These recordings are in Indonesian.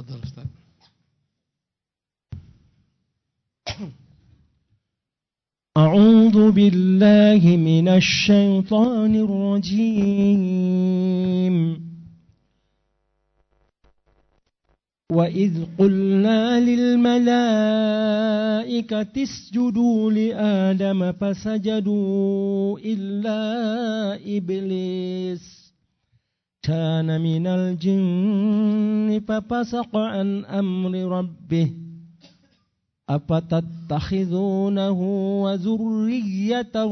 Tafadhal Ustaz. أعوذ بالله من الشيطان الرجيم وإذ قلنا للملائكة اسجدوا لآدم فسجدوا إلا إبليس كان من الجن ففسق عن أمر ربه أفتتخذونه وذريته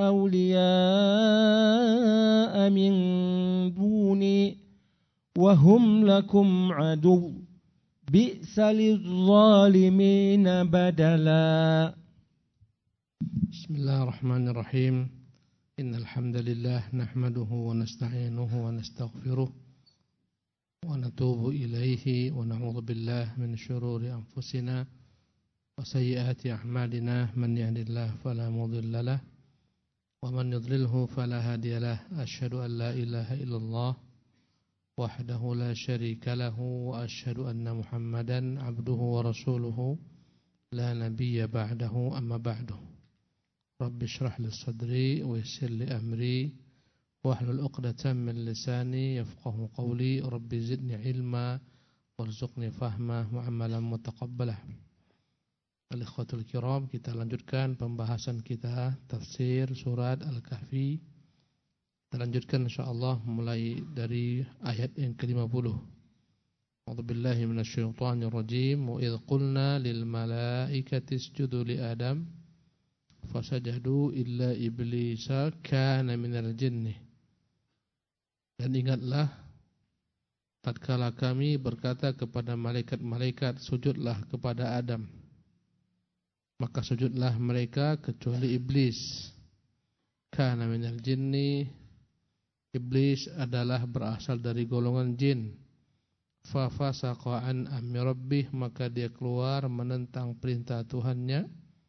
أولياء من دوني وهم لكم عدو بئس للظالمين بدلا. بسم الله الرحمن الرحيم. إن الحمد لله نحمده ونستعينه ونستغفره ونتوب إليه ونعوذ بالله من شرور أنفسنا وسيئات أعمالنا من يهد الله فلا مضل له ومن يضلله فلا هادي له أشهد أن لا إله إلا الله وحده لا شريك له وأشهد أن محمدا عبده ورسوله لا نبي بعده أما بعده رب اشرح لي صدري ويسر لي أمري واحلل عقدة من لساني يفقه قولي رب زدني علما وارزقني فهما وعملا متقبلا. Al-ikhwatul kiram, kita lanjutkan pembahasan kita tafsir surat Al-Kahfi. Kita lanjutkan insyaallah mulai dari ayat yang ke-50. A'udzubillahi minasyaitonir rajim. Wa idz qulna lil malaikati isjudu li Adam fasajadu illa iblisa kana minal jinni. Dan ingatlah tatkala kami berkata kepada malaikat-malaikat sujudlah kepada Adam, maka sujudlah mereka kecuali iblis. Kana minal jinni, iblis adalah berasal dari golongan jin. Fa fasaqa an amri rabbih, maka dia keluar menentang perintah Tuhannya.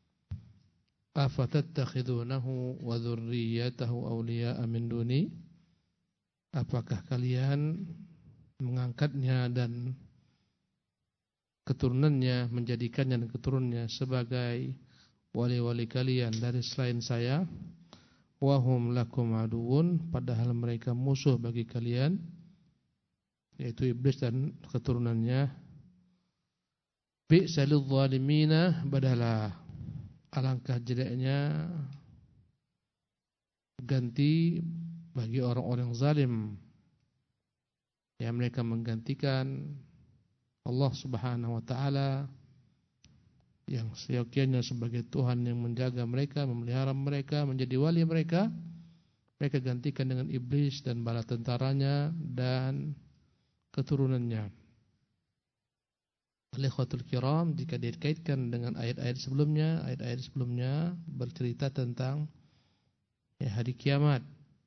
Afatattakhidunahu wa dzurriyyatahu awliya'a min duni, apakah kalian mengangkatnya dan keturunannya, menjadikannya dan keturunannya sebagai wali-wali kalian dari selain saya. Wahum lakum aduun, padahal mereka musuh bagi kalian, yaitu iblis dan keturunannya. Bi'sa lidh-dhalimina badala, alangkah jeleknya ganti bagi orang-orang zalim, yang mereka menggantikan Allah subhanahu wa ta'ala yang seyogianya sebagai Tuhan yang menjaga mereka, memelihara mereka, menjadi wali mereka. Mereka gantikan dengan iblis dan bala tentaranya dan keturunannya. Al-ikhwatul kiram, jika dikaitkan dengan ayat-ayat sebelumnya bercerita tentang hari kiamat.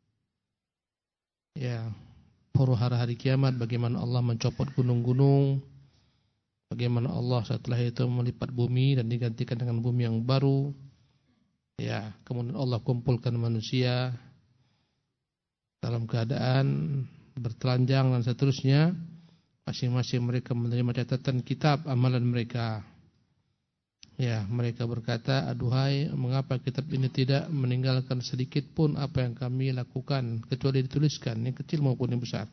Huru-hara hari kiamat, bagaimana Allah mencopot gunung-gunung, bagaimana Allah setelah itu melipat bumi dan digantikan dengan bumi yang baru. Kemudian Allah kumpulkan manusia dalam keadaan bertelanjang dan seterusnya. Masing-masing mereka menerima catatan kitab amalan mereka. Mereka berkata, aduhai, mengapa kitab ini tidak meninggalkan sedikit pun apa yang kami lakukan, kecuali dituliskan, yang kecil maupun yang besar.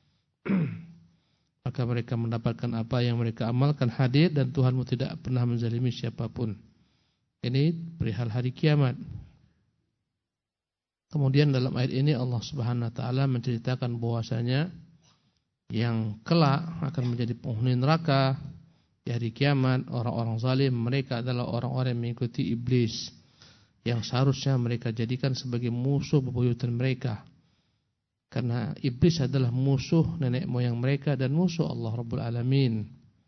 Maka mereka mendapatkan apa yang mereka amalkan hadir, dan Tuhanmu tidak pernah menzalimi siapapun. Ini perihal hari kiamat. Kemudian dalam ayat ini Allah Subhanahu wa taala menceritakan bahwasanya yang kelak akan menjadi penghuni neraka di hari kiamat, orang-orang zalim, mereka adalah orang-orang yang mengikuti iblis, yang seharusnya mereka jadikan sebagai musuh bebuyutan mereka. Karena iblis adalah musuh nenek moyang mereka dan musuh Allah Rabbul Alamin.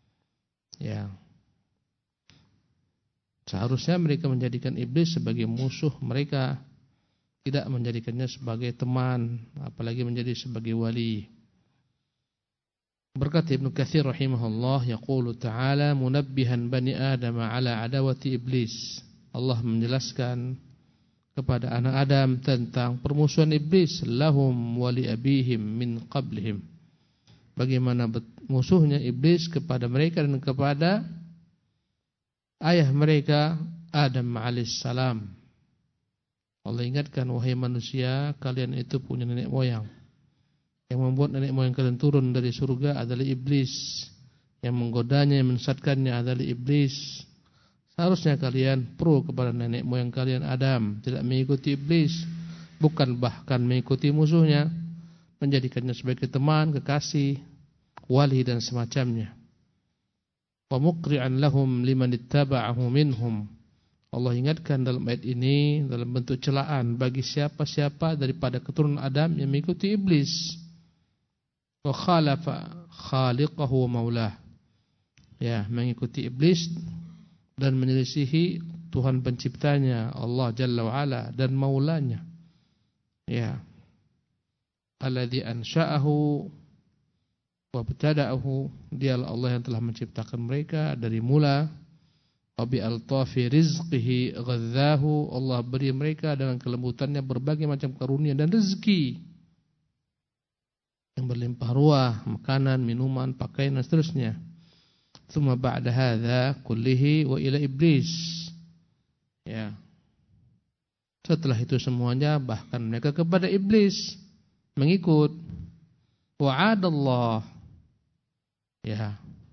Seharusnya mereka menjadikan iblis sebagai musuh mereka, tidak menjadikannya sebagai teman, apalagi menjadi sebagai wali. Berkata Ibnu Katsir rahimahullah, yaqulu ta'ala munabbihan bani Adam ala adawati iblis. Allah menjelaskan kepada anak Adam tentang permusuhan iblis, lahum wa li abihim min qablihim. Bagaimana musuhnya iblis kepada mereka dan kepada ayah mereka Adam alaihissalam. Allah ingatkan, wahai manusia, kalian itu punya nenek moyang. Yang membuat nenek moyang kalian turun dari surga adalah iblis. Yang menggodanya, yang menyesatkannya adalah iblis. Seharusnya kalian pro kepada nenek moyang kalian Adam, tidak mengikuti iblis, bukan bahkan mengikuti musuhnya, menjadikannya sebagai teman, kekasih, wali dan semacamnya. Wa muqri'an lahum liman ittaba'ahu minhum. Allah ingatkan dalam ayat ini dalam bentuk celaan bagi siapa-siapa daripada keturunan Adam yang mengikuti iblis. Wa khalafa khaliqahu wa maulah. Ya, mengikuti iblis dan menyelisihi Tuhan penciptanya Allah Jalla wa Ala dan maulanya. Ya. Alladzi ansha'ahu wa btada'ahu, dialah Allah yang telah menciptakan mereka dari mula. Wa bi altafi rizqihi ghadzahu, Allah beri mereka dengan kelembutannya berbagai macam karunia dan rezeki yang berlimpah ruah, makanan, minuman, pakaian dan seterusnya. Tsumma ba'da hadza kullihi wa ila iblis. Ya. Setelah itu semuanya bahkan mereka kepada iblis mengikut. Wa'adallah. Ya.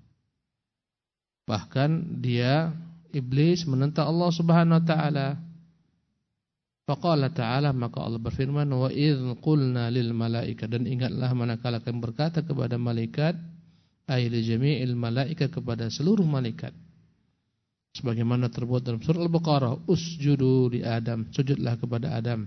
Bahkan dia iblis menentang Allah Subhanahu wa taala. Faqala ta'ala, maka Allah berfirman, wa idz qulna lil malaika, dan ingatlah manakala kami berkata kepada malaikat, ay li jami'il malaika, kepada seluruh malaikat. Sebagaimana terbuat dalam surah Al-Baqarah, usjudu li Adam, sujudlah kepada Adam.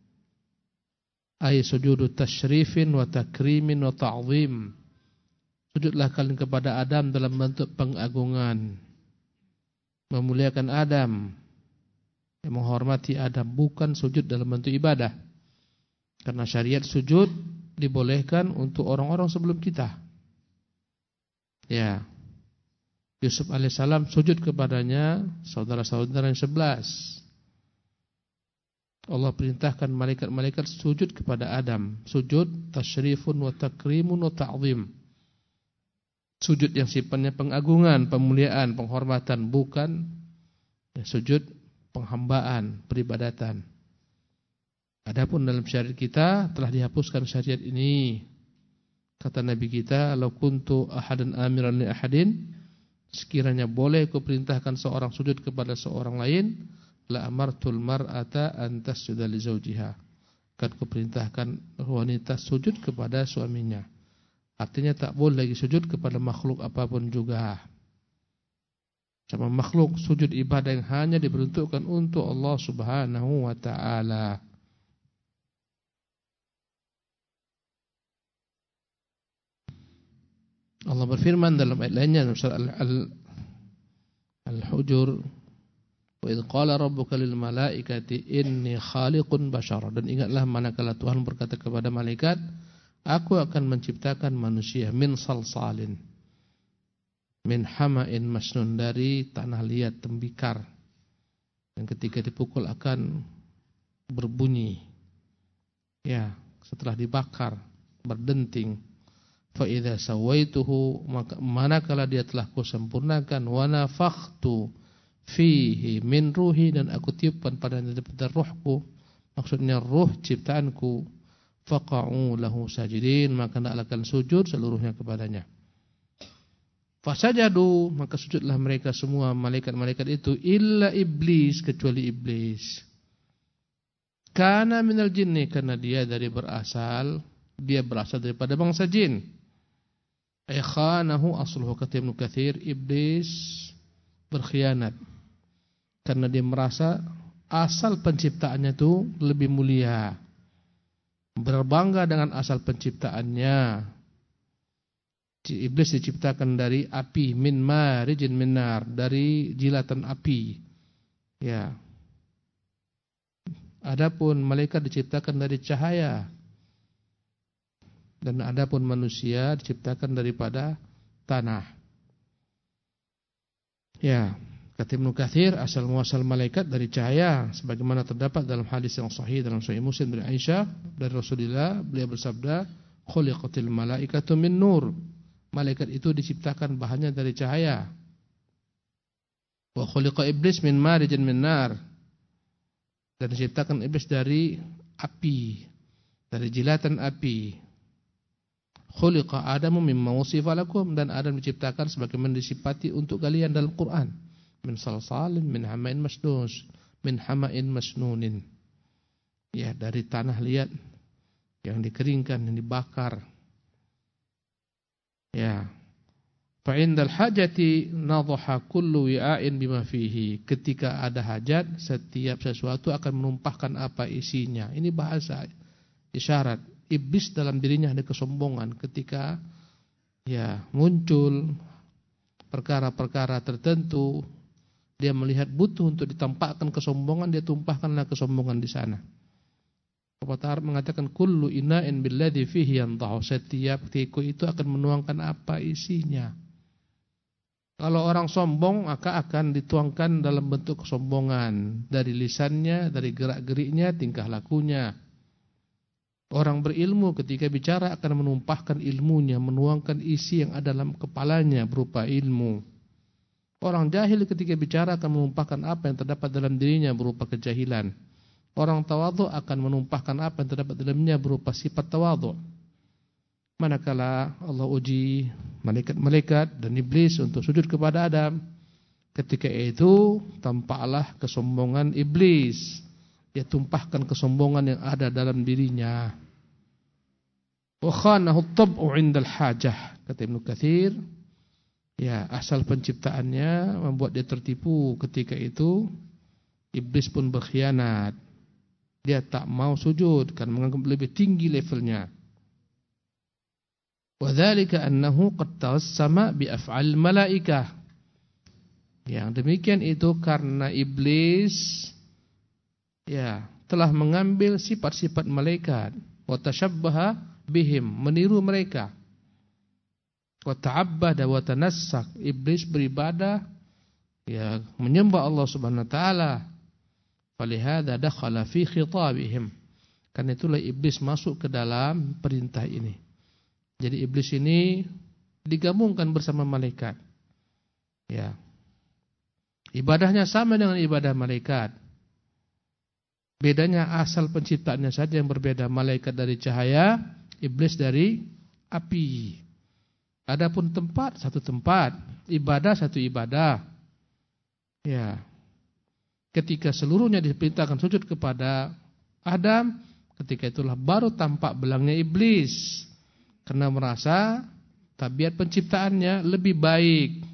Ay sujudu tasyrifin wa takrimin wa ta'zim. Sujudlah kalian kepada Adam dalam bentuk pengagungan, memuliakan Adam, menghormati Adam, bukan sujud dalam bentuk ibadah. Karena syariat sujud dibolehkan untuk orang-orang sebelum kita. Ya. Yusuf alaihissalam sujud kepadanya saudara-saudara yang 11. Allah perintahkan malaikat-malaikat sujud kepada Adam. Sujud tasyrifun wa takrimun wa ta'zim. Sujud yang sifatnya pengagungan, pemuliaan, penghormatan, bukan sujud penghambaan, peribadatan. Adapun dalam syariat kita telah dihapuskan syariat ini. Kata Nabi kita, "Lau kuntu ahadan amiran li ahadin", sekiranya boleh ku perintahkan seorang sujud kepada seorang lain, la amartul mar'ata an tasjuda li zawjiha. Akan ku perintahkan wanita sujud kepada suaminya. Artinya tak boleh lagi sujud kepada makhluk apapun juga. Sama makhluk, sujud ibadah yang hanya diperuntukkan untuk Allah Subhanahu wa ta'ala. Allah berfirman dalam ayat lainnya dalam surah Al-Hujur, wa idz qala rabbuka lil malaikati inni khaliqun basyara, dan ingatlah manakala Tuhan berkata kepada malaikat, aku akan menciptakan manusia min salsalin, min hama'in masnun, dari tanah liat tembikar, yang ketika dipukul akan berbunyi. Ya, setelah dibakar berdenting. Fa idza sawaituhu, maka manakala dia telah kusempurnakan, wa nafakhtu fihi min ruhi, dan aku tiupkan padanya daripada ruhku, maksudnya ruh ciptaanku, faqa'u lahu sajidin, maka hendaklah kalian sujud seluruhnya kepadanya. Fasajadu, maka sujudlah mereka semua malaikat-malaikat itu, illa iblis, kecuali iblis. Kana minal jinni, karena dia berasal daripada bangsa jin. Khanahu asluhu, kata Ibnu Katsir, iblis berkhianat karena dia merasa asal penciptaannya itu lebih mulia, berbangga dengan asal penciptaannya. Iblis diciptakan dari api, min marijin min nar, dari jilatan api. Ya. Adapun malaikat diciptakan dari cahaya, dan adapun manusia diciptakan daripada tanah. Ya, kata Ibnu Katsir, asal muasal malaikat dari cahaya, sebagaimana terdapat dalam hadis yang sahih dalam Sahih Muslim dari Aisyah dari Rasulullah, beliau bersabda, khuliqatil malaikatu min nur, Malaikat itu diciptakan bahannya dari cahaya. Wa khuliqa iblis min marijin min nar. Dan diciptakan iblis dari api, dari jilatan api. Khuliqa Adamu mimma wusifa lakum, dan Adam diciptakan sebagaimana disifati untuk kalian dalam Quran. Min salsalin min hama'in masnun, min hama'in masnunin. Ya, dari tanah liat yang dikeringkan, yang dibakar. Ya. Fa indal hajati nadhaha kullu wi'ain bima fihi. Ketika ada hajat, setiap sesuatu akan menumpahkan apa isinya. Ini bahasa isyarat. Iblis dalam dirinya ada kesombongan ketika ya muncul perkara-perkara tertentu, dia melihat butuh untuk ditampakkan kesombongan, dia tumpahkanlah kesombongan di sana. Pepatah Arab mengatakan kullu ina'in billadhi fihi yandahu. Setiap teko itu akan menuangkan apa isinya. Kalau orang sombong maka akan dituangkan dalam bentuk kesombongan dari lisannya, dari gerak-geriknya, tingkah lakunya. Orang berilmu ketika bicara akan menumpahkan ilmunya, menuangkan isi yang ada dalam kepalanya berupa ilmu. Orang jahil ketika bicara akan menumpahkan apa yang terdapat dalam dirinya berupa kejahilan. Orang tawadhu akan menumpahkan apa yang terdapat dalamnya berupa sifat tawadhu. Manakala Allah uji malaikat-malaikat dan iblis untuk sujud kepada Adam, ketika itu tampaklah kesombongan iblis. Dia tumpahkan kesombongan yang ada dalam dirinya. Wa khanahu at-tab'u 'inda al-hajah. Kata Ibnu Katsir, ya, asal penciptaannya membuat dia tertipu. Ketika itu iblis pun berkhianat. Dia tak mau sujud karena menganggap lebih tinggi levelnya. Wa dzalika annahu qad tawassama bi af'al malaikah. Yang demikian itu karena iblis ya telah mengambil sifat-sifat malaikat, wa tashabbaha bihim, meniru mereka, wa ta'abbada wa tanassak, iblis beribadah ya menyembah Allah Subhanahu wa taala. Falihada dakhala fi khitabihim, karena itulah iblis masuk ke dalam perintah ini. Jadi iblis ini digabungkan bersama malaikat. Ya. Ibadahnya sama dengan ibadah malaikat. Bedanya asal penciptaannya saja yang berbeda. Malaikat dari cahaya, iblis dari api. Adapun tempat, satu tempat. Ibadah, satu ibadah. Ya. Ketika seluruhnya diperintahkan sujud kepada Adam, ketika itulah baru tampak belangnya iblis. Karena merasa tabiat penciptaannya lebih baik.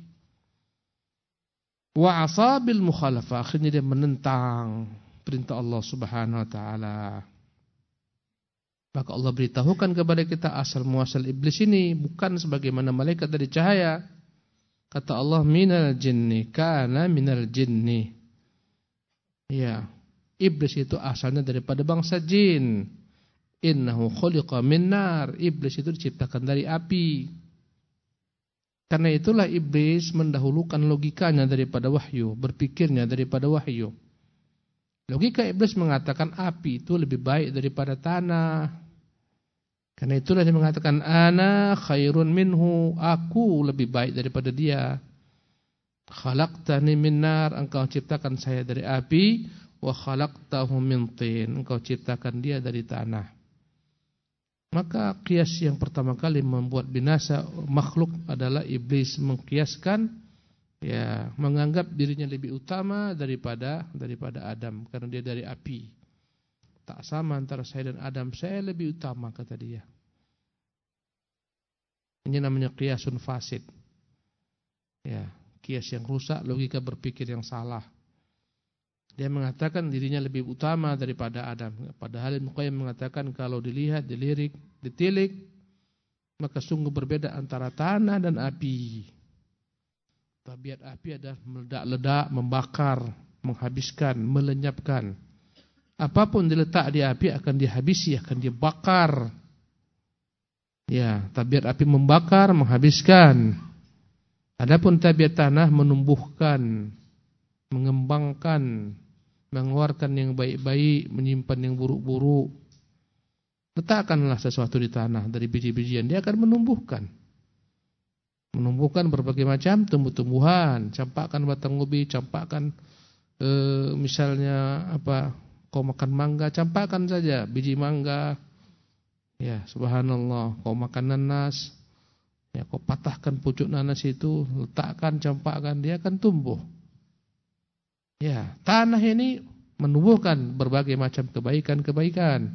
Wa asabil mukhalafah, akhirnya dia menentang perintah Allah Subhanahu wa taala. Maka Allah beritahukan kepada kita asal muasal iblis ini bukan sebagaimana malaikat dari cahaya. Kata Allah, minal jinni, kana minal jinni. Ya, iblis itu asalnya daripada bangsa jin. Innahu khuliqa min nar. Iblis itu diciptakan dari api. Karena itulah iblis mendahulukan logikanya daripada wahyu, berpikirnya daripada wahyu. Logika iblis mengatakan api itu lebih baik daripada tanah. Karena itulah dia mengatakan ana khairun minhu, aku lebih baik daripada dia. Khalaqtani min nar, engkau ciptakan saya dari api, wa khalaqtahu min tin, engkau ciptakan dia dari tanah. Maka kias yang pertama kali membuat binasa makhluk adalah iblis mengkiaskan, ya, menganggap dirinya lebih utama daripada Adam karena dia dari api. Tak sama antara saya dan Adam, saya lebih utama kata dia. Ini namanya kiasun fasid. Ya, kias yang rusak, logika berpikir yang salah. Dia mengatakan dirinya lebih utama daripada Adam. Padahal Ibnu Qayyim mengatakan kalau dilihat, dilirik, ditilik, maka sungguh berbeda antara tanah dan api. Tabiat api adalah meledak-ledak, membakar, menghabiskan, melenyapkan. Apapun diletak di api akan dihabisi, akan dibakar. Ya, tabiat api membakar, menghabiskan. Adapun tabiat tanah menumbuhkan, mengembangkan, mengeluarkan yang baik-baik, menyimpan yang buruk-buruk. Letakkanlah sesuatu di tanah dari biji-bijian, dia akan menumbuhkan. menumbuhkan berbagai macam tumbuh-tumbuhan, campakkan batang ubi, campakkan misalnya apa, kau makan mangga, campakkan saja biji mangga. Ya, subhanallah, kau makan nanas, ya kau patahkan pucuk nanas itu, letakkan, campakkan, dia akan tumbuh. Ya, tanah ini menumbuhkan berbagai macam kebaikan-kebaikan.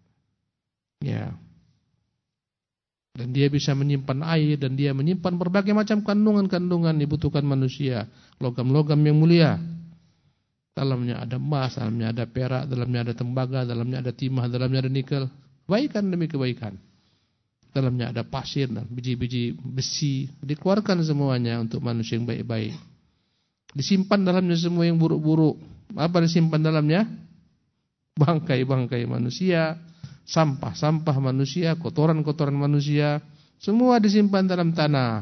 Ya. Dan dia bisa menyimpan air, dan dia menyimpan berbagai macam kandungan-kandungan dibutuhkan manusia, logam-logam yang mulia. Dalamnya ada emas, dalamnya ada perak, dalamnya ada tembaga, dalamnya ada timah, dalamnya ada nikel. Kebaikan demi kebaikan. Dalamnya ada pasir dan biji-biji besi, dikeluarkan semuanya untuk manusia yang baik-baik. Disimpan dalamnya semua yang buruk-buruk. Apa disimpan dalamnya? Bangkai-bangkai manusia, sampah-sampah manusia, kotoran-kotoran manusia, semua disimpan dalam tanah.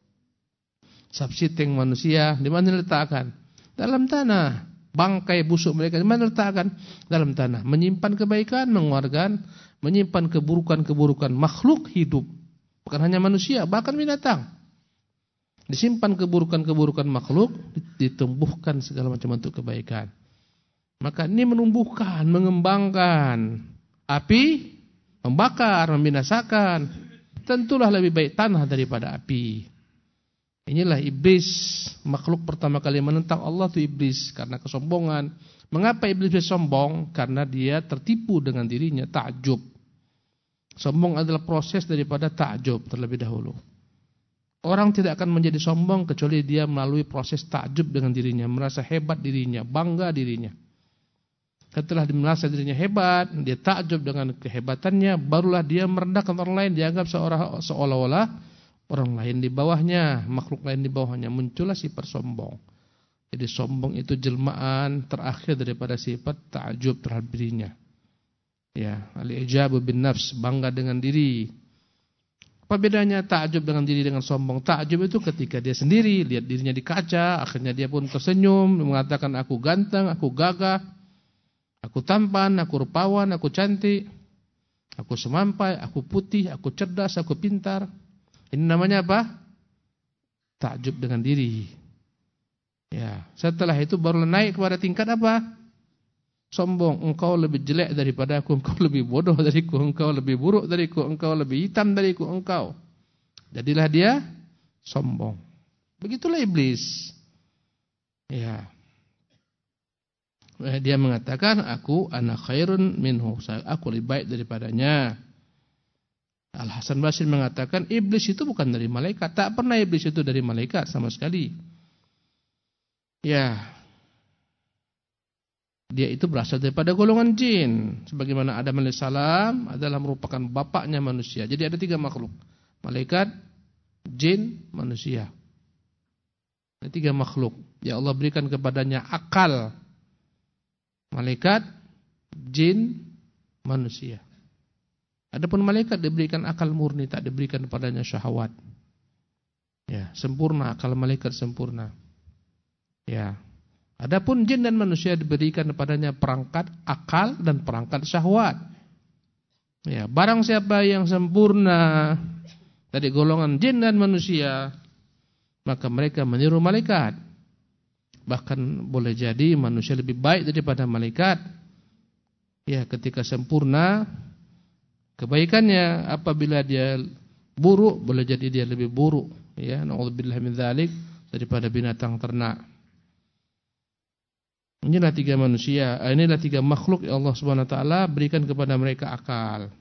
Subsiteng manusia di mana diletakkan? Dalam tanah. Bangkai busuk mereka di mana diletakkan? Dalam tanah. Menyimpan kebaikan, mengeluarkan, menyimpan keburukan-keburukan makhluk hidup. Bukan hanya manusia, bahkan binatang. Disimpan keburukan-keburukan makhluk, ditumbuhkan segala macam bentuk kebaikan. Maka ini menumbuhkan, mengembangkan. Api membakar, membinasakan. Tentulah lebih baik tanah daripada api. Inilah iblis, makhluk pertama kali menentang Allah itu iblis karena kesombongan. Mengapa iblis bisa sombong? Karena dia tertipu dengan dirinya, ta'jub. Sombong adalah proses daripada ta'jub terlebih dahulu. Orang tidak akan menjadi sombong kecuali dia melalui proses ta'jub dengan dirinya, merasa hebat dirinya, bangga dirinya. Setelah dia merasa dirinya hebat, dia takjub dengan kehebatannya, barulah dia merendahkan orang lain, dianggap seolah-olah orang lain di bawahnya, makhluk lain di bawahnya. Muncullah sifat sombong. Jadi sombong itu jelmaan terakhir daripada sifat takjub terhadap dirinya. Ya, al-ijabu bin nafs, bangga dengan diri. Apa bedanya takjub dengan diri dengan sombong? Takjub itu ketika dia sendiri lihat dirinya di kaca, akhirnya dia pun tersenyum, mengatakan aku ganteng, aku gagah. Aku tampan, aku rupawan, aku cantik, aku semampai, aku putih, aku cerdas, aku pintar. Ini namanya apa? Takjub dengan diri. Ya, setelah itu baru naik kepada tingkat apa? Sombong. Engkau lebih jelek daripada aku, engkau lebih bodoh dariku, engkau lebih buruk dariku, engkau lebih hitam dariku, engkau. Jadilah dia sombong. Begitulah iblis. Ya. Dia mengatakan aku ana khairun minhu, aku lebih baik daripadanya. Al-Hasan Basri mengatakan iblis itu bukan dari malaikat, tak pernah iblis itu dari malaikat sama sekali. Ya. Dia itu berasal daripada golongan jin, sebagaimana Adam alaihissalam adalah merupakan bapaknya manusia. Jadi ada 3 makhluk. Malaikat, jin, manusia. Ada 3 makhluk. Ya Allah berikan kepadanya akal. Malaikat, jin, manusia. Adapun malaikat diberikan akal murni, tak diberikan padanya syahwat. Ya, sempurna akal malaikat sempurna. Ya. Adapun jin dan manusia diberikan padanya perangkat akal dan perangkat syahwat. Ya, barang siapa yang sempurna dari golongan jin dan manusia, maka mereka meniru malaikat. Bahkan boleh jadi manusia lebih baik daripada malaikat. Ya, ketika sempurna kebaikannya, apabila dia buruk boleh jadi dia lebih buruk, ya, naudzubillah min dzalik, daripada binatang ternak. Inilah 3 manusia, inilah 3 makhluk yang Allah Subhanahu wa taala berikan kepada mereka akal.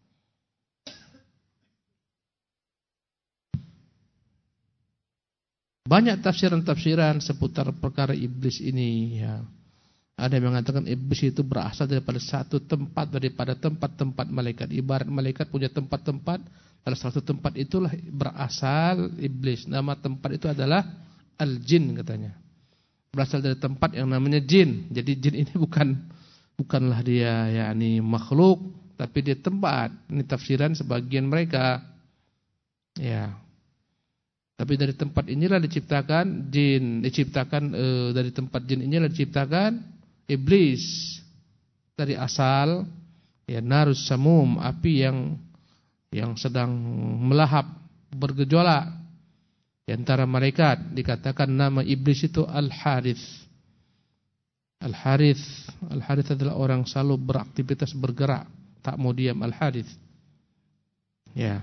Banyak tafsiran-tafsiran seputar perkara iblis ini, ya. Ada yang mengatakan iblis itu berasal daripada satu tempat daripada tempat-tempat malaikat. Ibarat malaikat punya tempat-tempat, dalam satu tempat itulah berasal iblis. Nama tempat itu adalah al-jin katanya. Berasal dari tempat yang namanya jin. Jadi jin ini bukanlah dia yakni makhluk, tapi dia tempat. Ini tafsiran sebagian mereka. Ya. Tapi dari tempat inilah diciptakan jin, dari tempat jin inilah diciptakan iblis. Dari asal ya narus samum, api yang sedang melahap, bergejolak. Di antara malaikat dikatakan nama iblis itu Al-Harith. Al-Harith adalah orang selalu beraktivitas bergerak, tak mau diam. Al-Harith. Ya.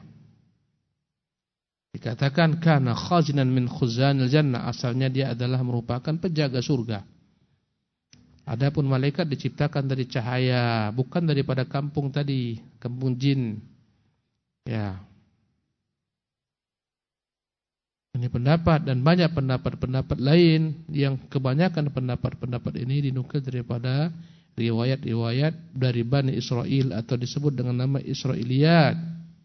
Dikatakan kana khazinan min khuzanil jannah, asalnya dia adalah merupakan penjaga surga. Adapun malaikat diciptakan dari cahaya, bukan daripada kampung tadi, kampung jin. Ya. Ini pendapat dan banyak pendapat-pendapat lain yang kebanyakan pendapat-pendapat ini dinukil daripada riwayat-riwayat dari Bani Israel atau disebut dengan nama Israiliyat.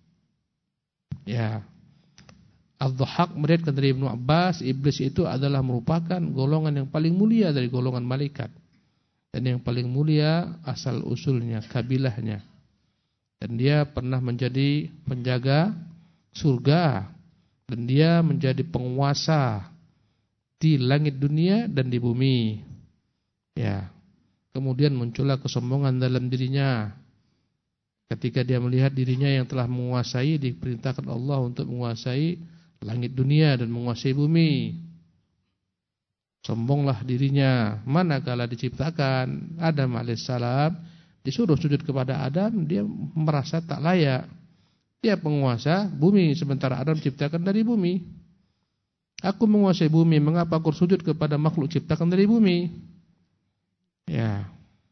Ya. Al-Dhahhak meriwayatkan dari Ibnu Abbas, iblis itu adalah merupakan golongan yang paling mulia dari golongan malaikat. Dan yang paling mulia asal usulnya, kabilahnya. Dan dia pernah menjadi penjaga surga. Dan dia menjadi penguasa di langit dunia dan di bumi. Ya. Kemudian muncullah kesombongan dalam dirinya. Ketika dia melihat dirinya yang telah menguasai, diperintahkan Allah untuk menguasai langit dunia dan menguasai bumi. Sombonglah dirinya. Manakala diciptakan Adam alaihissalam, disuruh sujud kepada Adam, dia merasa tak layak. Dia penguasa bumi, sementara Adam diciptakan dari bumi. Aku menguasai bumi, mengapa aku sujud kepada makhluk ciptakan dari bumi? Ya.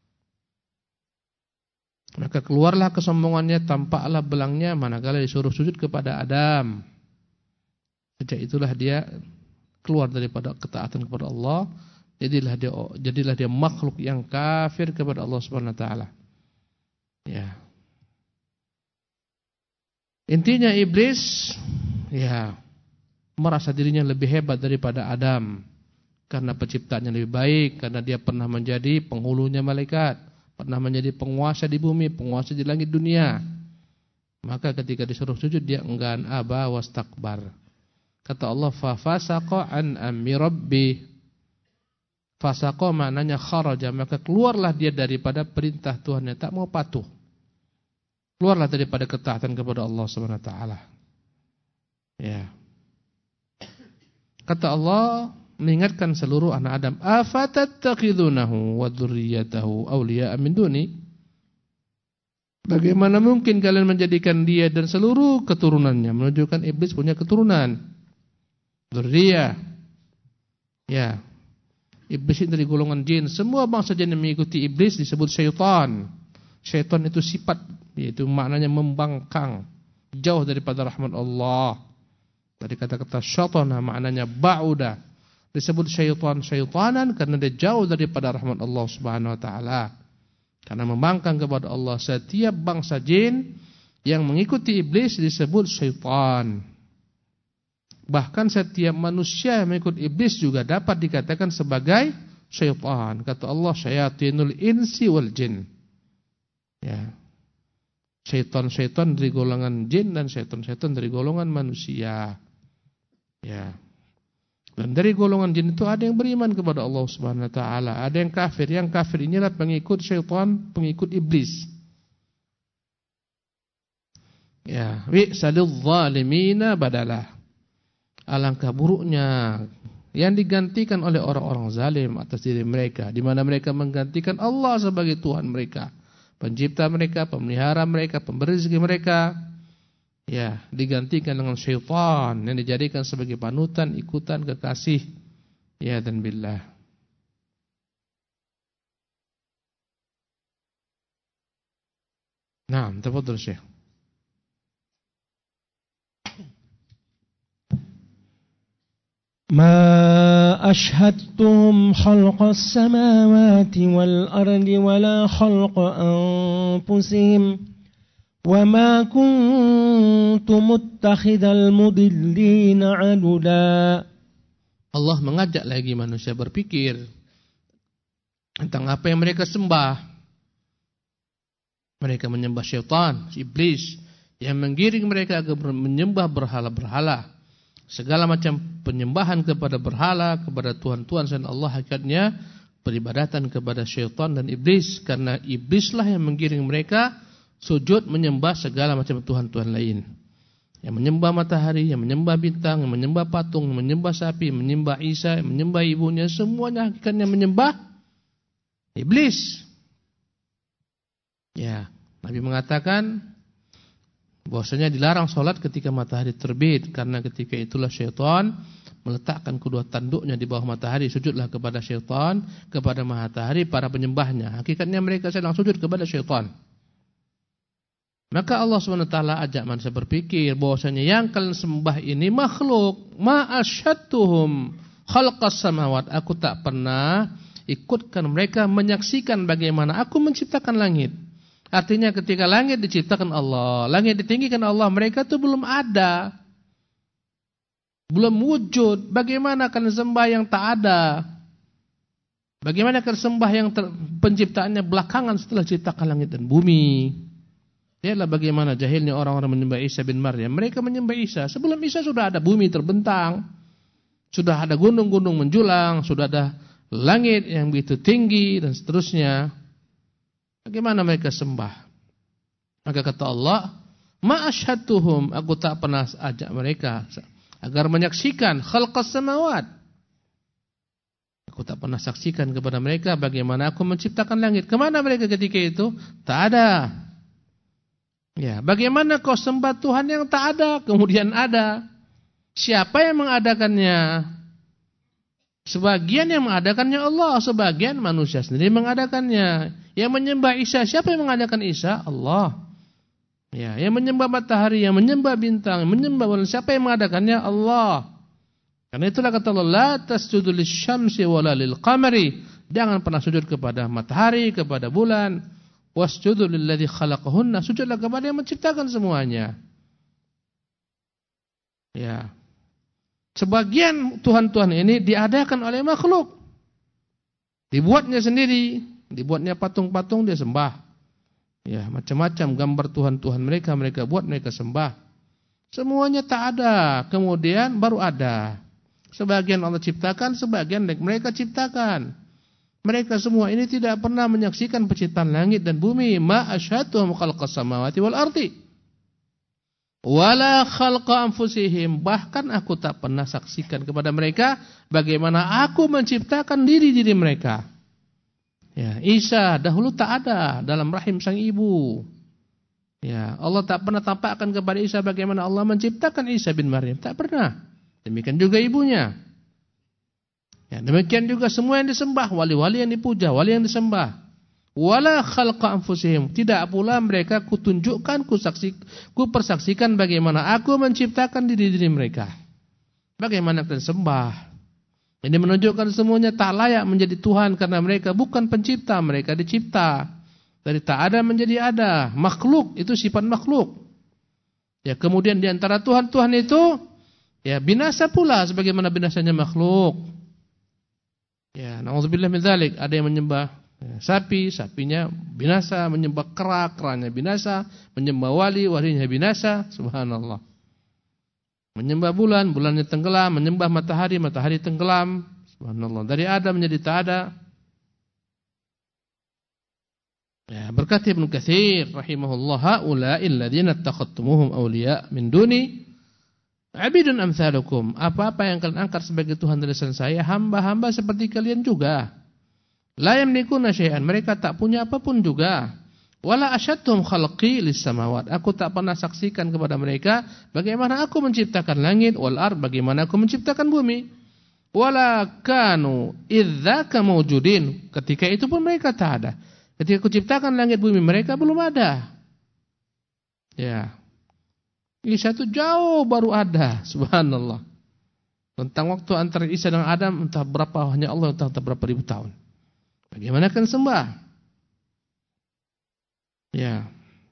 Maka keluarlah kesombongannya, tampaklah belangnya manakala disuruh sujud kepada Adam. Sejak itulah dia keluar daripada ketaatan kepada Allah, jadilah dia makhluk yang kafir kepada Allah Subhanahu wa taala. Ya. Intinya iblis ya merasa dirinya lebih hebat daripada Adam karena penciptaannya lebih baik, karena dia pernah menjadi penghulunya malaikat, pernah menjadi penguasa di bumi, penguasa di langit dunia. Maka ketika disuruh sujud dia enggan, aba wastakbar. Kata Allah, fa fasaqa an amri rabbi. Fasaqa maknanya kharaja, maka keluarlah dia daripada perintah Tuhannya, tak mau patuh. Keluarlah daripada ketaatan kepada Allah Subhanahu wa taala. Ya. Kata Allah mengingatkan seluruh anak Adam, afatattakhidunahu wa dzurriyyatahu awliya'a min duni? Bagaimana mungkin kalian menjadikan dia dan seluruh keturunannya, menunjukkan iblis punya keturunan. Dzurriyyah. Ya. Iblis itu dari golongan jin. Semua bangsa jin yang mengikuti iblis disebut syaitan. Syaitan itu sifat, yaitu maknanya membangkang, jauh daripada rahmat Allah. Dari kata-kata syaitana maknanya ba'uda. Disebut syaitan-syaitanan karena dia jauh daripada rahmat Allah Subhanahu wa taala. Karena membangkang kepada Allah. Setiap bangsa jin yang mengikuti iblis disebut syaitan. Bahkan setiap manusia yang mengikut iblis juga dapat dikatakan sebagai syaitan. Kata Allah, syayatinul insi wal jin. Ya. Syaitan-syaitan dari golongan jin dan syaitan-syaitan dari golongan manusia. Ya. Dan dari golongan jin itu ada yang beriman kepada Allah Subhanahu wa taala, ada yang kafir. Yang kafir inilah pengikut syaitan, pengikut iblis. Ya, bi'salil zalimina badalah. Alangkah buruknya yang digantikan oleh orang-orang zalim atas diri mereka, di mana mereka menggantikan Allah sebagai Tuhan mereka, pencipta mereka, pemelihara mereka, pemberi rezeki mereka. Ya, digantikan dengan syaitan yang dijadikan sebagai panutan, ikutan, kekasih. Ya dan billah. Nah, tafadhal Syekh. ما أشهدتهم خلق السماوات والأرض ولا خلق أنفسهم وما كنت متخذ المضلين عضدا. Allah mengajak lagi manusia berpikir tentang apa yang mereka sembah. Mereka menyembah syaitan, iblis, yang menggiring mereka agar menyembah berhala-berhala. Segala macam penyembahan kepada berhala, kepada tuhan-tuhan selain Allah, hakikatnya peribadatan kepada syaitan dan iblis. Karena iblislah yang menggiring mereka sujud menyembah segala macam tuhan-tuhan lain. Yang menyembah matahari, yang menyembah bintang, yang menyembah patung, yang menyembah sapi, yang menyembah Isa, yang menyembah ibunya, semuanya hakikatnya menyembah iblis. Ya, Nabi mengatakan bahwasanya dilarang sholat ketika matahari terbit, karena ketika itulah syaitan meletakkan kedua tanduknya di bawah matahari. Sujudlah kepada syaitan, kepada matahari para penyembahnya. Hakikatnya mereka sedang sujud kepada syaitan. Maka Allah SWT ajak manusia berpikir bahwasanya yang kalian sembah ini makhluk. Ma asyadtuhum khalqas samawat. Aku tak pernah ikutkan mereka menyaksikan bagaimana aku menciptakan langit. Artinya ketika langit diciptakan Allah, langit ditinggikan Allah, mereka itu belum ada, belum wujud. Bagaimana kalian sembah yang tak ada? Bagaimana kalian sembah yang penciptaannya belakangan setelah ciptakan langit dan bumi? Lihatlah bagaimana jahilnya orang-orang menyembah Isa bin Maryam. Mereka menyembah Isa. Sebelum Isa sudah ada bumi terbentang, sudah ada gunung-gunung menjulang, sudah ada langit yang begitu tinggi dan seterusnya. Bagaimana mereka sembah? Maka kata Allah, ma asyhadtuhum, aku tak pernah ajak mereka agar menyaksikan khalqas samawat. Aku tak pernah saksikan kepada mereka bagaimana aku menciptakan langit. Kemana mereka ketika itu? Tak ada. Ya, bagaimana kau sembah Tuhan yang tak ada, kemudian ada? Siapa yang mengadakannya? Sebagian yang mengadakannya Allah, sebagian manusia sendiri mengadakannya. Yang menyembah Isa, siapa yang mengadakan Isa? Allah. Ya, yang menyembah matahari, yang menyembah bintang, yang menyembah bulan, siapa yang mengadakannya? Allah. Karena itulah kata Allah, la tasjudu lisyamsi wala lilqamari. Jangan pernah sujud kepada matahari, kepada bulan. Wasjudu lilladzi khalaqahunna, sujudlah kepada yang menciptakan semuanya. Ya. Sebagian Tuhan-Tuhan ini diadakan oleh makhluk. Dibuatnya sendiri, dibuatnya patung-patung dia sembah. Ya, macam-macam gambar Tuhan-Tuhan mereka buat, mereka sembah. Semuanya tak ada, kemudian baru ada. Sebagian Allah ciptakan, sebagian mereka ciptakan. Mereka semua ini tidak pernah menyaksikan penciptaan langit dan bumi. Ma asyhadtuhum khalqas samawati wal ardi wala khalqa anfusihim. Bahkan aku tak pernah saksikan kepada mereka bagaimana aku menciptakan diri-diri mereka. Ya, Isa dahulu tak ada dalam rahim sang ibu. Ya, Allah tak pernah tampakkan kepada Isa bagaimana Allah menciptakan Isa bin Maryam. Tak pernah. Demikian juga ibunya. Ya, demikian juga semua yang disembah, wali-wali yang dipuja, wali yang disembah. Wala khalqa anfusihim, tidak pula mereka kutunjukkan, kupersaksikan bagaimana aku menciptakan diri-diri mereka. Bagaimana kalian sembah? Ini menunjukkan semuanya tak layak menjadi Tuhan karena mereka bukan pencipta, mereka dicipta. Dari tak ada menjadi ada, makhluk, itu sifat makhluk. Ya, kemudian di antara Tuhan-Tuhan itu ya binasa pula sebagaimana binasanya makhluk. Ya, na'udzubillah min dzalik, ada yang menyembah sapi, sapinya binasa, menyembah kera, keranya binasa, menyembah wali, walinya binasa, subhanallah. Menyembah bulan, bulannya tenggelam, menyembah matahari, matahari tenggelam, subhanallah. Dari ada menjadi tak ada. Ya, berkata Ibnu Katsir rahimahullah, haula'il ladzina ittakhadtumuhum awliya min duni abidun amsalukum. Apa-apa yang kalian angkat sebagai Tuhan dari selain saya, hamba-hamba seperti kalian juga. La yamlikuna syai'an, mereka tak punya apapun juga. Wala asyadtuhum khalqi lis samawat, aku tak pernah saksikan kepada mereka bagaimana aku menciptakan langit, wal ard, bagaimana aku menciptakan bumi. Wala kanu idzaka mawjudin, ketika itu pun mereka tak ada. Ketika aku ciptakan langit bumi, mereka belum ada. Ya. Isa itu jauh baru ada, subhanallah. Tentang waktu antara Isa dan Adam entah berapa, hanya Allah entah berapa ribu tahun. Bagaimana kan sembah? Ya.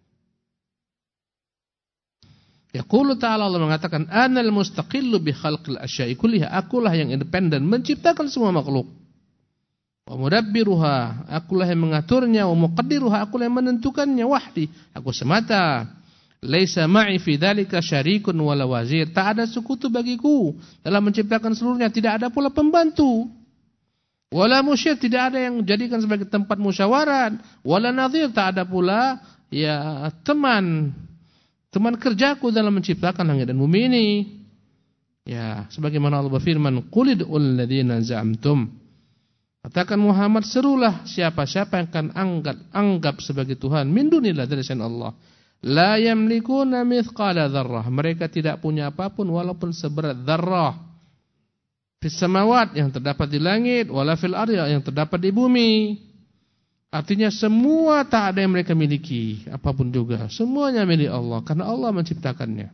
Yaqulu ta'ala, Allah mengatakan, anal mustaqillu bi khalqil asya'i kulliha, akulah yang independen menciptakan semua makhluk. Wa mudabbiruha, akulah yang mengaturnya, wa muqaddiruha, akulah yang menentukannya, wahdi, aku semata. Laisa ma'i fi dzalika syarikun wala wazir, tak ada sekutu bagiku dalam menciptakan seluruhnya, tidak ada pula pembantu. Wala musyir, tidak ada yang jadikan sebagai tempat musyawarat. Wala nadhir, tak ada pula ya teman teman kerjaku dalam menciptakan langit dan bumi ini. Ya, sebagaimana Allah berfirman, "Qul ud'ul ladzina za'amtum." Katakan Muhammad, serulah siapa-siapa yang akan anggap sebagai Tuhan min dunillah, dari selain Allah. La yamlikuna mithqala dzarrah. Mereka tidak punya apapun walaupun seberat dzarrah. Fis samawat, yang terdapat di langit, wala fil ardi, yang terdapat di bumi. Artinya semua tak ada yang mereka miliki, apapun juga. Semuanya milik Allah, karena Allah menciptakannya.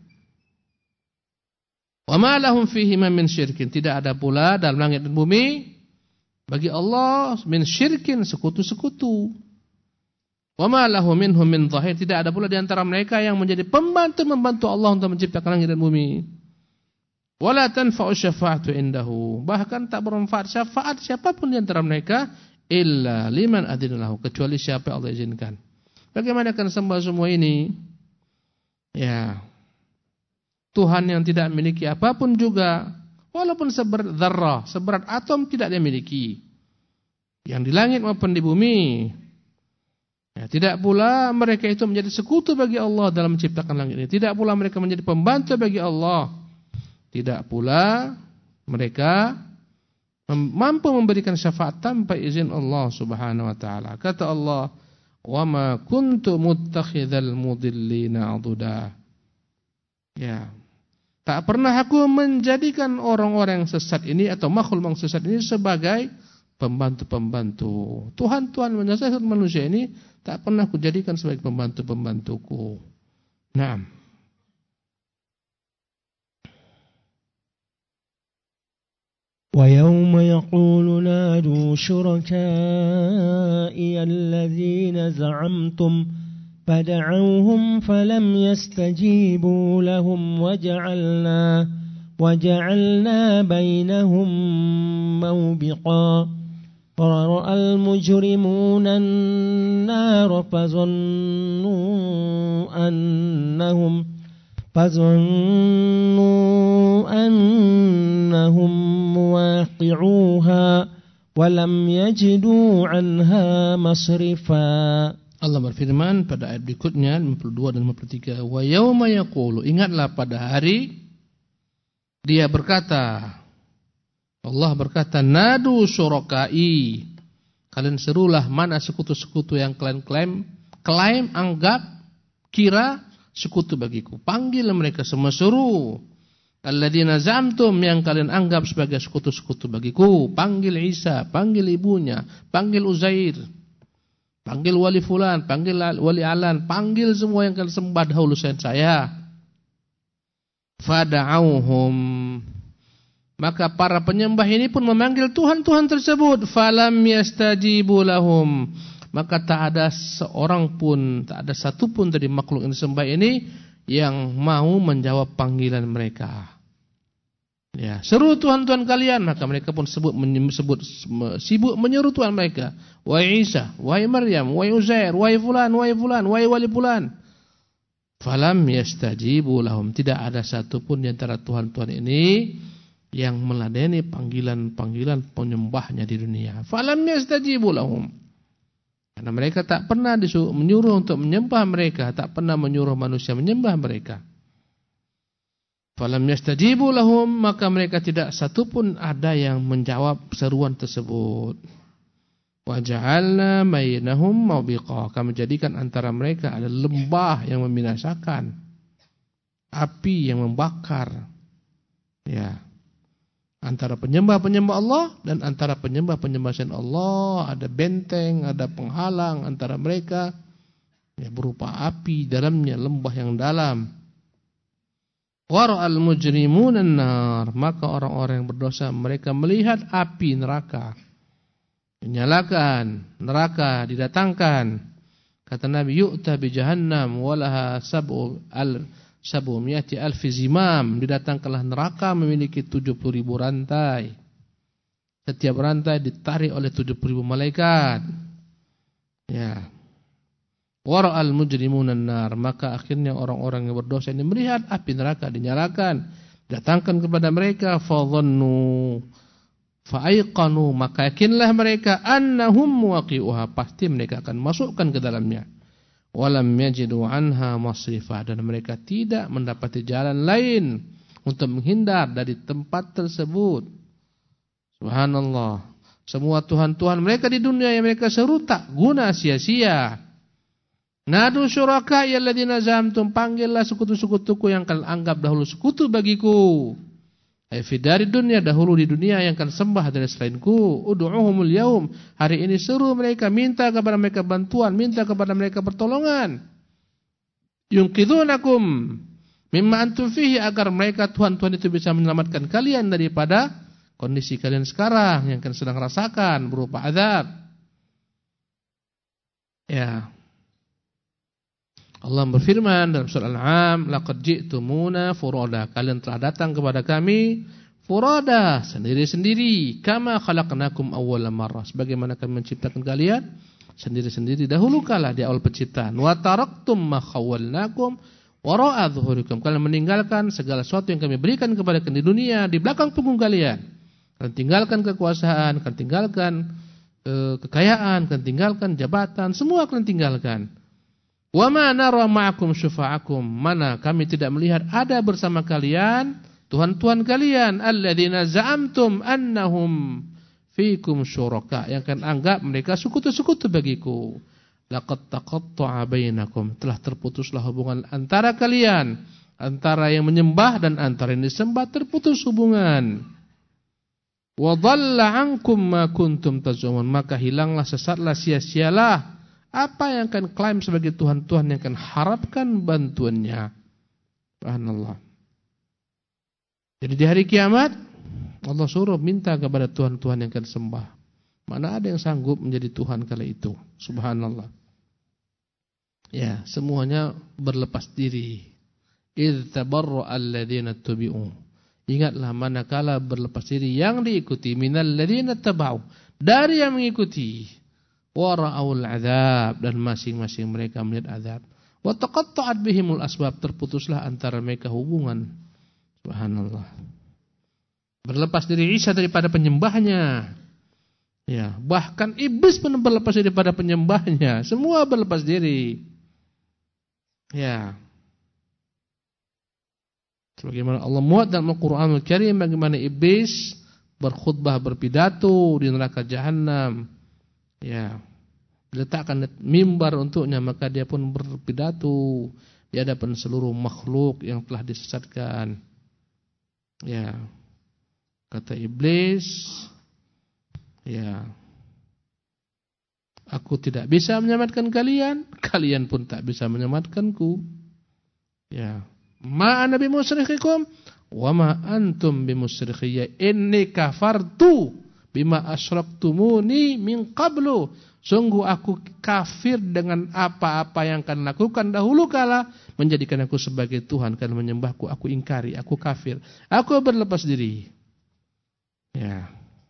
Wa ma lahum fihi min syirkin. Tidak ada pula dalam langit dan bumi bagi Allah min syirkin, sekutu-sekutu. Wa ma lahu minhum min dhahir. Tidak ada pula di antara mereka yang menjadi pembantu Allah untuk menciptakan langit dan bumi. Wala tanfa'u syafa'atu indahu. Bahkan tak bermanfaat syafaat siapapun di antara mereka illa liman adzina lahu, kecuali siapa yang Allah izinkan. Bagaimana akan sembah semua ini? Ya. Tuhan yang tidak memiliki apapun juga, walaupun seberat dzarrah, seberat atom tidak dia miliki. Yang di langit maupun di bumi. Ya, tidak pula mereka itu menjadi sekutu bagi Allah dalam menciptakan langit ini. Tidak pula mereka menjadi pembantu bagi Allah. Tidak pula mereka mampu memberikan syafaat tanpa izin Allah Subhanahu wa taala. Kata Allah, "Wa ma kuntu muttakhidhal mudillina aduda." Ya. Tak pernah aku menjadikan orang-orang yang sesat ini atau makhluk yang sesat ini sebagai pembantu-pembantu. Tuhan-tuhan menyesatkan manusia ini tak pernah aku jadikan sebagai pembantu-pembantuku. Naam. وَيَوْمَ يَقُولُ نَادُوا شُرَكَائِيَ الَّذِينَ زَعَمْتُمْ فَدَعَوْهُمْ فَلَمْ يَسْتَجِيبُوا لَهُمْ وَجَعَلْنَا بَيْنَهُمْ مَوْبِقًا وَرَأَى الْمُجْرِمُونَ النَّارَ فَظَنُّوا أَنَّهُمْ مواقعوها ولم يجدوا عنها مصرفا. Allah berfirman pada ayat berikutnya 52 dan 53, wa yauma yaqulu, ingatlah pada hari dia berkata, Allah berkata, nadu syurakai, kalian serulah mana sekutu-sekutu yang kalian klaim anggap kira sekutu bagiku. Panggil mereka semua, suruh. Alladzina zamtum, yang kalian anggap sebagai sekutu-sekutu bagiku. Panggil Isa, panggil ibunya, panggil Uzair, panggil wali fulan, panggil wali alan, panggil semua yang kalian sembah dahulu selain saya. Fada'auhum, maka para penyembah ini pun memanggil Tuhan-Tuhan tersebut. Falam yastajibu lahum, maka tak ada seorang pun, tak ada satu pun dari makhluk yang disembah ini yang mau menjawab panggilan mereka. Ya, seru Tuhan-Tuhan kalian, maka mereka pun sibuk menyeru Tuhan mereka. Wahai Isa, wahai Maryam, wahai Uzair, wahai fulan, wahai wali fulan. Falam yastajibu lahum, tidak ada satu pun di antara Tuhan-Tuhan ini yang meladeni panggilan penyembahnya di dunia. Falam yastajibu lahum, karena mereka tak pernah menyuruh untuk menyembah mereka, tak pernah menyuruh manusia menyembah mereka. Falam yastajibu lahum, maka mereka tidak satu pun ada yang menjawab seruan tersebut. Wa ja'alna bainahum mawbiqa, kami jadikan antara mereka ada lembah yang membinasakan, api yang membakar. Ya. Antara penyembah-penyembah Allah dan antara penyembah-penyembah selain Allah ada benteng, ada penghalang antara mereka, ya, berupa api dalamnya, lembah yang dalam. Wara'al mujrimun an-nar, maka orang-orang yang berdosa mereka melihat api neraka, dinyalakan, neraka didatangkan. Kata Nabi, yu'ta bi jahannam walaha sab'umiyati alfi zimam, didatangkanlah neraka memiliki 70.000 rantai. Setiap rantai ditarik oleh 70.000 malaikat. Ya. Wara'al mujrimun an-nar, maka akhirnya orang-orang yang berdosa ini melihat api neraka dinyalakan, datangkan kepada mereka. Fadhannu fa'aiqanu, maka yakinlah mereka annahum muwaqi'uha, pasti mereka akan masukkan ke dalamnya. walam yajidu anha masrifa, dan mereka tidak mendapati jalan lain untuk menghindar dari tempat tersebut. Subhanallah. Semua Tuhan-Tuhan mereka di dunia yang mereka seru tak guna, sia-sia. Nadu syuraka alladzina zamtum, panggillah sekutu-sekutuku yang kalian anggap dahulu sekutu bagiku. Fi dari dunia, dahulu di dunia yang kalian sembah dari selainku. Ud'uhumul yaum, hari ini seru mereka, minta kepada mereka bantuan, minta kepada mereka pertolongan. Yunqidhunakum mimma antum fihi, agar mereka Tuhan-Tuhan itu bisa menyelamatkan kalian daripada kondisi kalian sekarang yang kalian sedang rasakan berupa azab. Ya. Allah berfirman dalam surah Al-An'am, laqad ji'tumuna furada, kalian telah datang kepada kami furada, sendiri-sendiri, kama khalaqnakum awwala marrah, sebagaimana kami menciptakan kalian sendiri-sendiri dahulu kala di awal penciptaan. Wa taraktum ma khawwalnakum wara'a dhuhurikum, kalian meninggalkan segala sesuatu yang kami berikan kepada kalian di dunia di belakang punggung kalian. Kalian tinggalkan kekuasaan, kalian tinggalkan kekayaan, kalian tinggalkan jabatan, semua kalian tinggalkan. Wa ma nara ma'akum syufa'akum, mana kami tidak melihat ada bersama kalian Tuhan-Tuhan kalian alladzina za'amtum annahum fikum syuraka, yang kalian anggap mereka sekutu-sekutu bagiku. Laqad taqatta'a bainakum, telah terputuslah hubungan antara kalian, antara yang menyembah dan antara yang disembah terputus hubungan. Wa dhalla 'ankum ma kuntum tazumun, maka hilanglah, sesatlah, sia-sialah apa yang akan klaim sebagai Tuhan-Tuhan yang akan harapkan bantuannya. Subhanallah. Jadi di hari kiamat Allah suruh minta kepada Tuhan-Tuhan yang akan sembah. Mana ada yang sanggup menjadi Tuhan kala itu. Subhanallah. Ya, semuanya berlepas diri. Idz tabarra'a alladziina tubi'u. Ingatlah manakala berlepas diri yang diikuti, minal ladziina taba'u, dari yang mengikuti. Wa ra'aul 'adzab, dan masing-masing mereka melihat azab. Wa taqatta'at bihimul asbab, terputuslah antara mereka hubungan. Subhanallah. Berlepas diri Isa daripada penyembahnya. Ya, bahkan iblis pun berlepas diri daripada penyembahnya. Semua berlepas diri. Ya. Sebagaimana Allah muat dalam Al-Qur'anul Karim bagaimana iblis berkhutbah, berpidato di neraka Jahannam. Ya, diletakkan mimbar untuknya, maka dia pun berpidato di hadapan seluruh makhluk yang telah disesatkan. Ya, kata iblis, ya, aku tidak bisa menyelamatkan kalian, kalian pun tak bisa menyelamatkanku. Ya, ma ana bimusrikhikum wa ma antum bimusrikhiyya, inni kafartu bima asyraktumuni min qablu, sungguh aku kafir dengan apa-apa yang kalian lakukan dahulu kala, menjadikan aku sebagai Tuhan, kalian menyembahku, aku ingkari, aku kafir, aku berlepas diri. Ya.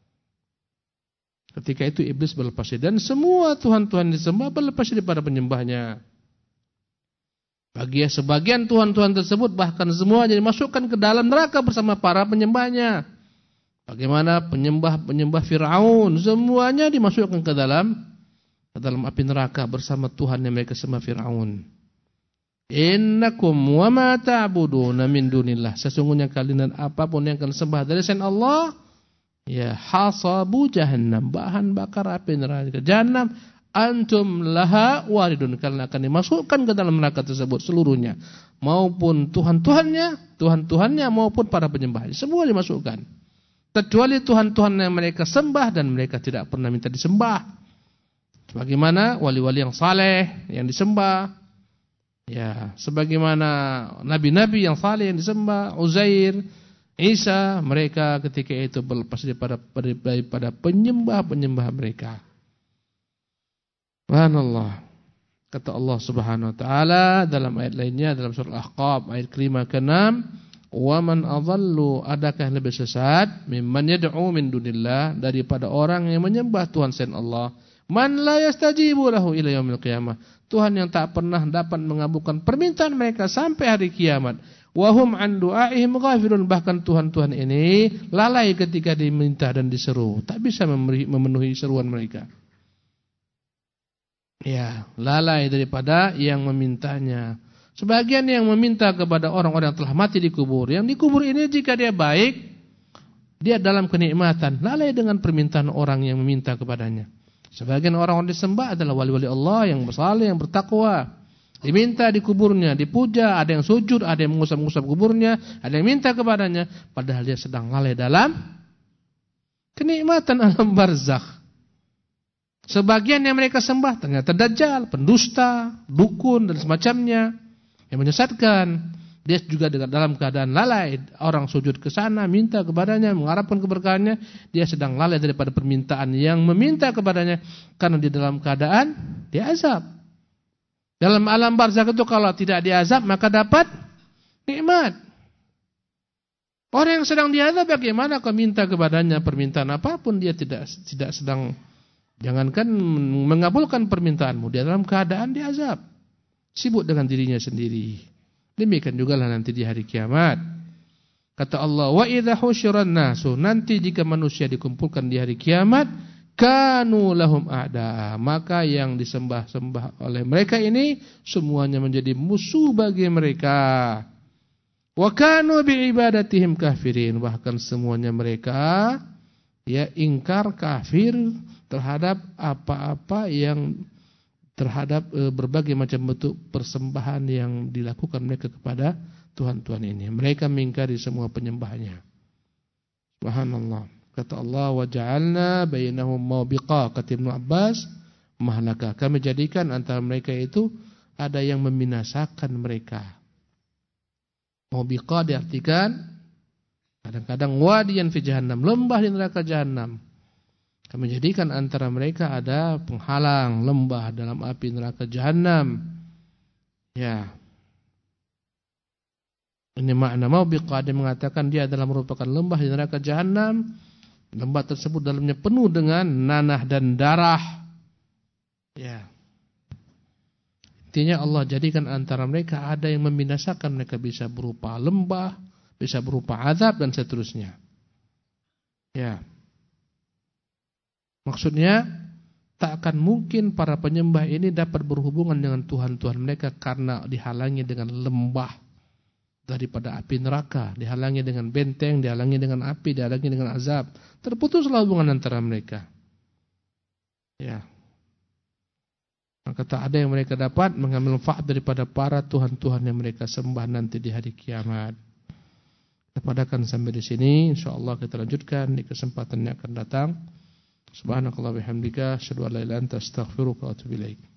Ketika itu iblis berlepas diri, dan semua Tuhan-Tuhan disembah berlepas diri pada penyembahnya. Bagi sebagian Tuhan-Tuhan tersebut bahkan semua jadi masukkan ke dalam neraka bersama para penyembahnya. Bagaimana penyembah Fir'aun, semuanya dimasukkan ke dalam api neraka bersama Tuhan yang mereka sembah Fir'aun. Innakum wa ma ta'buduna min dunillah, sesungguhnya kalian dan apapun yang kalian sembah dari selain Allah, ya, hasabu jahannam, bahan bakar api neraka Jahannam, antum laha waridun, kalian akan dimasukkan ke dalam neraka tersebut seluruhnya, maupun Tuhan-Tuhannya maupun para penyembah, semua dimasukkan. Kecuali Tuhan-Tuhan yang mereka sembah dan mereka tidak pernah minta disembah. Sebagaimana wali-wali yang saleh yang disembah. Ya, sebagaimana nabi-nabi yang saleh yang disembah, Uzair, Isa, mereka ketika itu berlepas daripada penyembah-penyembah mereka. Subhanallah. Kata Allah Subhanahu wa taala dalam ayat lainnya dalam surah Al-Ahqaf ayat ke-5 ke-6, wa man adhallu, adakah yang lebih sesat mimman yad'u min dunillah, daripada orang yang menyembah Tuhan selain Allah, man la yastajibu lahu ila yaumil qiyamah, Tuhan yang tak pernah dapat mengabulkan permintaan mereka sampai hari kiamat. Wa hum an du'aihim ghafirun, bahkan Tuhan-Tuhan ini lalai ketika diminta dan diseru, tak bisa memenuhi seruan mereka. Ya, lalai daripada yang memintanya. Sebagian yang meminta kepada orang-orang yang telah mati di kubur. Yang di kubur ini jika dia baik, dia dalam kenikmatan, lalai dengan permintaan orang yang meminta kepadanya. Sebagian orang-orang disembah adalah wali-wali Allah yang bersaleh, yang bertakwa. Diminta di kuburnya, dipuja, ada yang sujud, ada yang mengusap-ngusap kuburnya, ada yang minta kepadanya, padahal dia sedang lalai dalam kenikmatan alam barzakh. Sebagian yang mereka sembah ternyata dajjal, pendusta, dukun dan semacamnya yang menyesatkan. Dia juga dalam keadaan lalai. Orang sujud ke sana, minta kepadanya, mengharapkan keberkahannya, dia sedang lalai daripada permintaan yang meminta kepadanya karena di dalam keadaan diazab. Dalam alam barzakh itu kalau tidak diazab maka dapat nikmat. Orang yang sedang diazab bagaimana kau minta kepadanya permintaan apapun, dia tidak sedang, jangankan mengabulkan permintaanmu, dia dalam keadaan diazab, sibuk dengan dirinya sendiri. Demikian juga lah nanti di hari kiamat. Kata Allah, wa idza husyiran nasu, nanti jika manusia dikumpulkan di hari kiamat, kanu lahum a'da, maka yang disembah-sembah oleh mereka ini semuanya menjadi musuh bagi mereka. Wa kanu bi'ibadatihim kafirin, bahkan semuanya mereka ingkar, kafir terhadap apa-apa yang terhadap berbagai macam bentuk persembahan yang dilakukan mereka kepada Tuhan-Tuhan ini. Mereka mengingkari semua penyembahnya. Subhanallah. Kata Allah, wa ja'alna bainahum mawbiqa, kata Ibnu Abbas, mahlaka, kami jadikan antara mereka itu ada yang membinasakan mereka. Mawbiqa diartikan kadang-kadang wadiyan fi jahannam, lembah di neraka jahannam. Kami jadikan antara mereka ada penghalang, lembah dalam api neraka jahannam. Ya. Ini makna mawbiqa, dia mengatakan dia adalah merupakan lembah di neraka jahannam. Lembah tersebut dalamnya penuh dengan nanah dan darah. Ya. Intinya Allah jadikan antara mereka ada yang membinasakan mereka, bisa berupa lembah, bisa berupa azab dan seterusnya. Ya. Maksudnya tak akan mungkin para penyembah ini dapat berhubungan dengan Tuhan-Tuhan mereka karena dihalangi dengan lembah daripada api neraka, dihalangi dengan benteng, dihalangi dengan api, dihalangi dengan azab. Terputuslah hubungan antara mereka. Ya. Maka tak ada yang mereka dapat mengambil manfaat daripada para Tuhan-Tuhan yang mereka sembah nanti di hari kiamat. Kita padakan sampai di sini. InsyaAllah kita lanjutkan di kesempatan yang akan datang. Subhanakallah bihamdika, asyhadu an la ilaha illa anta, astaghfiruka wa atubu ilaik.